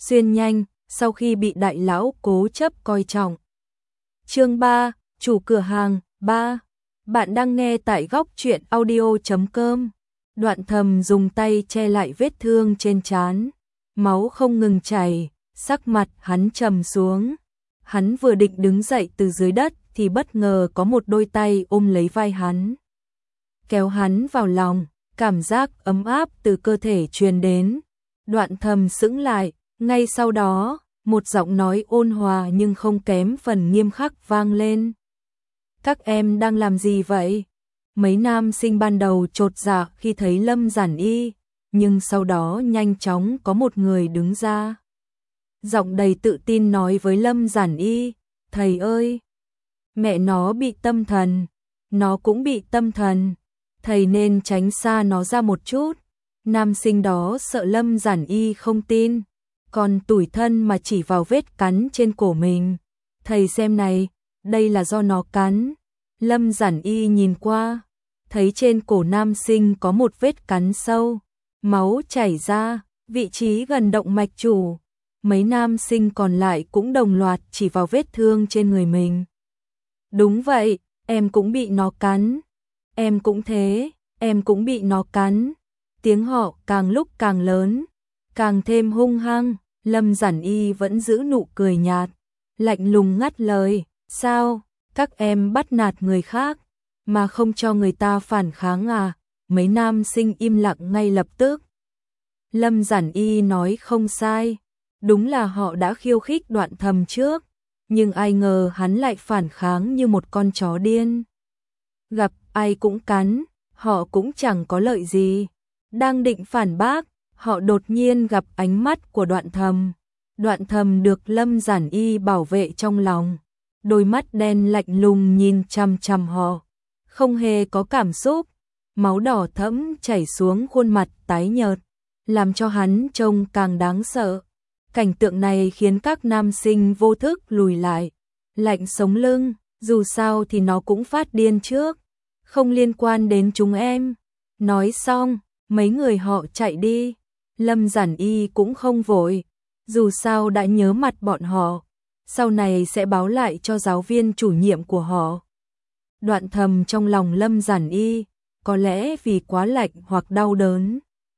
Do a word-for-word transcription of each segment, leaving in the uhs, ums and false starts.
xuyên nhanh, sau khi bị đại lão cố chấp coi trọng. Chương ba, chủ cửa hàng. Ba. Bạn đang nghe tại góc truyện audio chấm com. Đoạn Thầm dùng tay che lại vết thương trên trán, máu không ngừng chảy, sắc mặt hắn trầm xuống. Hắn vừa định đứng dậy từ dưới đất thì bất ngờ có một đôi tay ôm lấy vai hắn, kéo hắn vào lòng, cảm giác ấm áp từ cơ thể truyền đến. Đoạn Thầm sững lại, ngay sau đó, một giọng nói ôn hòa nhưng không kém phần nghiêm khắc vang lên. Các em đang làm gì vậy? Mấy nam sinh ban đầu chột dạ khi thấy Lâm Giản Y, nhưng sau đó nhanh chóng có một người đứng ra. Giọng đầy tự tin nói với Lâm Giản Y, thầy ơi, mẹ nó bị tâm thần, nó cũng bị tâm thần, thầy nên tránh xa nó ra một chút. Nam sinh đó sợ Lâm Giản Y không tin, còn tủi thân mà chỉ vào vết cắn trên cổ mình. Thầy xem này, đây là do nó cắn. Lâm Giản Y nhìn qua, thấy trên cổ nam sinh có một vết cắn sâu, máu chảy ra, vị trí gần động mạch chủ. Mấy nam sinh còn lại cũng đồng loạt chỉ vào vết thương trên người mình. Đúng vậy, em cũng bị nó cắn. Em cũng thế, em cũng bị nó cắn. Tiếng họ càng lúc càng lớn, càng thêm hung hăng. Lâm Giản Y vẫn giữ nụ cười nhạt, lạnh lùng ngắt lời, sao, các em bắt nạt người khác, mà không cho người ta phản kháng à? Mấy nam sinh im lặng ngay lập tức. Lâm Giản Y nói không sai, đúng là họ đã khiêu khích Đoạn Thầm trước, nhưng ai ngờ hắn lại phản kháng như một con chó điên. Gặp ai cũng cắn, họ cũng chẳng có lợi gì. Đang định phản bác, họ đột nhiên gặp ánh mắt của Đoạn Thầm. Đoạn Thầm được Lâm Giản Y bảo vệ trong lòng, đôi mắt đen lạnh lùng nhìn chằm chằm họ, không hề có cảm xúc, máu đỏ thẫm chảy xuống khuôn mặt tái nhợt, làm cho hắn trông càng đáng sợ. Cảnh tượng này khiến các nam sinh vô thức lùi lại, lạnh sống lưng, dù sao thì nó cũng phát điên trước, không liên quan đến chúng em. Nói xong, mấy người họ chạy đi. Lâm Giản Y cũng không vội, dù sao đã nhớ mặt bọn họ, sau này sẽ báo lại cho giáo viên chủ nhiệm của họ. Đoạn Thầm trong lòng Lâm Giản Y, có lẽ vì quá lạnh hoặc đau đớn,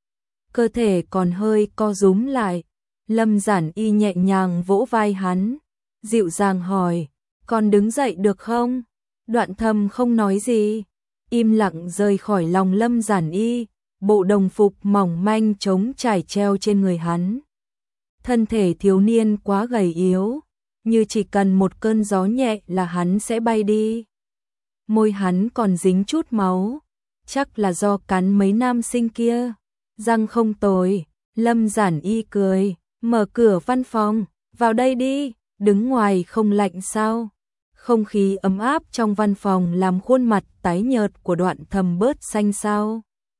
cơ thể còn hơi co rúm lại. Lâm Giản Y nhẹ nhàng vỗ vai hắn, dịu dàng hỏi, con đứng dậy được không? Đoạn Thầm không nói gì, im lặng rời khỏi lòng Lâm Giản Y. Bộ đồng phục mỏng manh trống trải treo trên người hắn. Thân thể thiếu niên quá gầy yếu, như chỉ cần một cơn gió nhẹ là hắn sẽ bay đi. Môi hắn còn dính chút máu, chắc là do cắn mấy nam sinh kia. Răng không tồi. Lâm Giản Y cười, mở cửa văn phòng, vào đây đi, đứng ngoài không lạnh sao? Không khí ấm áp trong văn phòng làm khuôn mặt tái nhợt của Đoạn Thầm bớt xanh xao.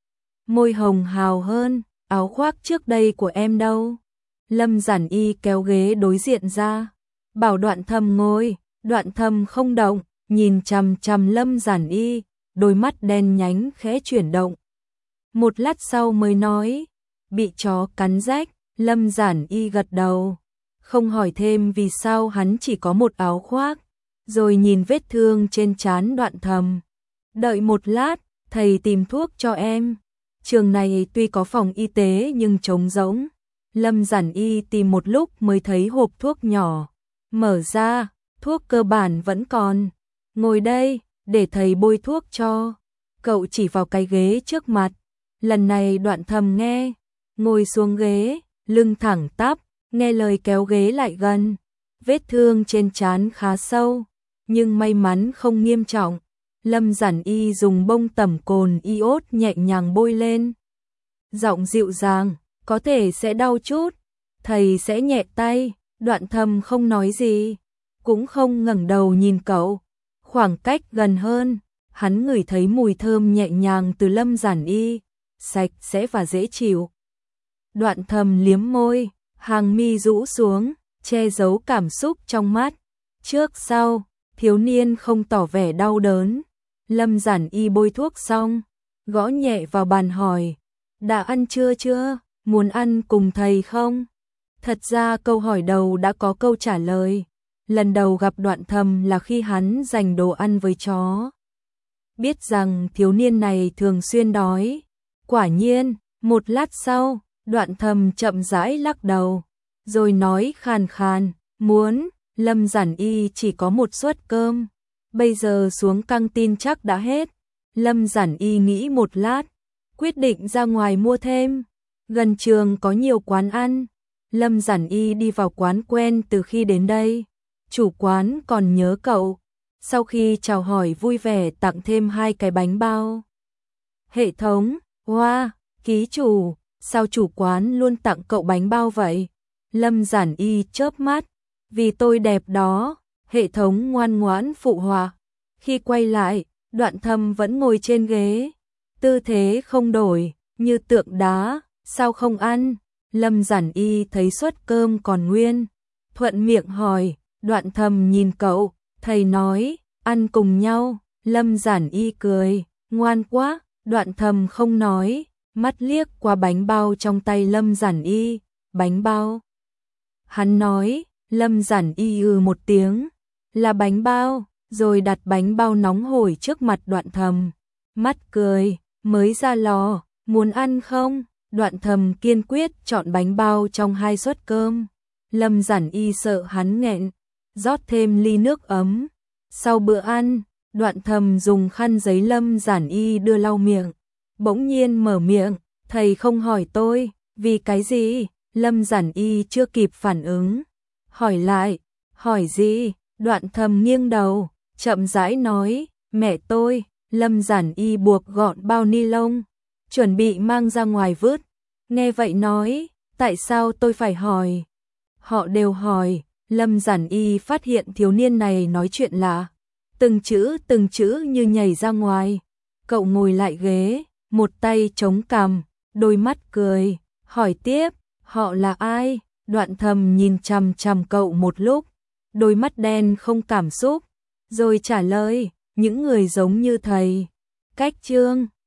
Môi hồng hào hơn, áo khoác trước đây của em đâu? Lâm Giản Y kéo ghế đối diện ra, bảo Đoạn Thầm ngồi. Đoạn Thầm không động, nhìn chằm chằm Lâm Giản Y, đôi mắt đen nhánh khẽ chuyển động. Một lát sau mới nói, bị chó cắn rách. Lâm Giản Y gật đầu, không hỏi thêm vì sao hắn chỉ có một áo khoác, rồi nhìn vết thương trên trán Đoạn Thầm. Đợi một lát, thầy tìm thuốc cho em. Trường này tuy có phòng y tế nhưng trống rỗng. Lâm Giản Y tìm một lúc mới thấy hộp thuốc nhỏ, mở ra, thuốc cơ bản vẫn còn. Ngồi đây, để thầy bôi thuốc cho. Cậu chỉ vào cái ghế trước mặt. Lần này Đoạn Thầm nghe, ngồi xuống ghế, lưng thẳng tắp, nghe lời kéo ghế lại gần. Vết thương trên trán khá sâu, nhưng may mắn không nghiêm trọng. Lâm Giản Y dùng bông tẩm cồn iốt nhẹ nhàng bôi lên. Giọng dịu dàng, có thể sẽ đau chút, thầy sẽ nhẹ tay. Đoạn Thầm không nói gì, cũng không ngẩng đầu nhìn cậu. Khoảng cách gần hơn, hắn ngửi thấy mùi thơm nhẹ nhàng từ Lâm Giản Y, sạch sẽ và dễ chịu. Đoạn Thầm liếm môi, hàng mi rũ xuống, che giấu cảm xúc trong mắt. Trước sau, thiếu niên không tỏ vẻ đau đớn. Lâm Giản Y bôi thuốc xong, gõ nhẹ vào bàn hỏi, đã ăn trưa chưa, muốn ăn cùng thầy không? Thật ra câu hỏi đầu đã có câu trả lời. Lần đầu gặp Đoạn Thầm là khi hắn dành đồ ăn với chó. Biết rằng thiếu niên này thường xuyên đói. Quả nhiên, một lát sau, Đoạn Thầm chậm rãi lắc đầu, rồi nói khàn khàn, muốn, Lâm Giản Y chỉ có một suất cơm, bây giờ xuống căng tin chắc đã hết. Lâm Giản Y nghĩ một lát, quyết định ra ngoài mua thêm. Gần trường có nhiều quán ăn. Lâm Giản Y đi vào quán quen từ khi đến đây. Chủ quán còn nhớ cậu. Sau khi chào hỏi vui vẻ tặng thêm hai cái bánh bao. Hệ thống, wow, ký chủ, sao chủ quán luôn tặng cậu bánh bao vậy? Lâm Giản Y chớp mắt, vì tôi đẹp đó. Hệ thống ngoan ngoãn phụ họa. Khi quay lại, Đoạn Thầm vẫn ngồi trên ghế, tư thế không đổi, như tượng đá. Sao không ăn? Lâm Giản Y thấy suất cơm còn nguyên, thuận miệng hỏi. Đoạn Thầm nhìn cậu, thầy nói, ăn cùng nhau. Lâm Giản Y cười, ngoan quá. Đoạn Thầm không nói, mắt liếc qua bánh bao trong tay Lâm Giản Y. Bánh bao? Hắn nói. Lâm Giản Y ừ một tiếng, là bánh bao, rồi đặt bánh bao nóng hổi trước mặt Đoạn Thầm. Mắt cười, mới ra lò, muốn ăn không? Đoạn Thầm kiên quyết chọn bánh bao trong hai suất cơm. Lâm Giản Y sợ hắn nghẹn, rót thêm ly nước ấm. Sau bữa ăn, Đoạn Thầm dùng khăn giấy Lâm Giản Y đưa lau miệng. Bỗng nhiên mở miệng, thầy không hỏi tôi, vì cái gì? Lâm Giản Y chưa kịp phản ứng. Hỏi lại, hỏi gì? Đoạn Thầm nghiêng đầu, chậm rãi nói, mẹ tôi. Lâm Giản Y buộc gọn bao ni lông, chuẩn bị mang ra ngoài vứt. Nghe vậy nói, tại sao tôi phải hỏi? Họ đều hỏi. Lâm Giản Y phát hiện thiếu niên này nói chuyện lạ, từng chữ từng chữ như nhảy ra ngoài. Cậu ngồi lại ghế, một tay chống cằm, đôi mắt cười, hỏi tiếp, họ là ai? Đoạn Thầm nhìn chằm chằm cậu một lúc, đôi mắt đen không cảm xúc, rồi trả lời, những người giống như thầy. Cách Trương,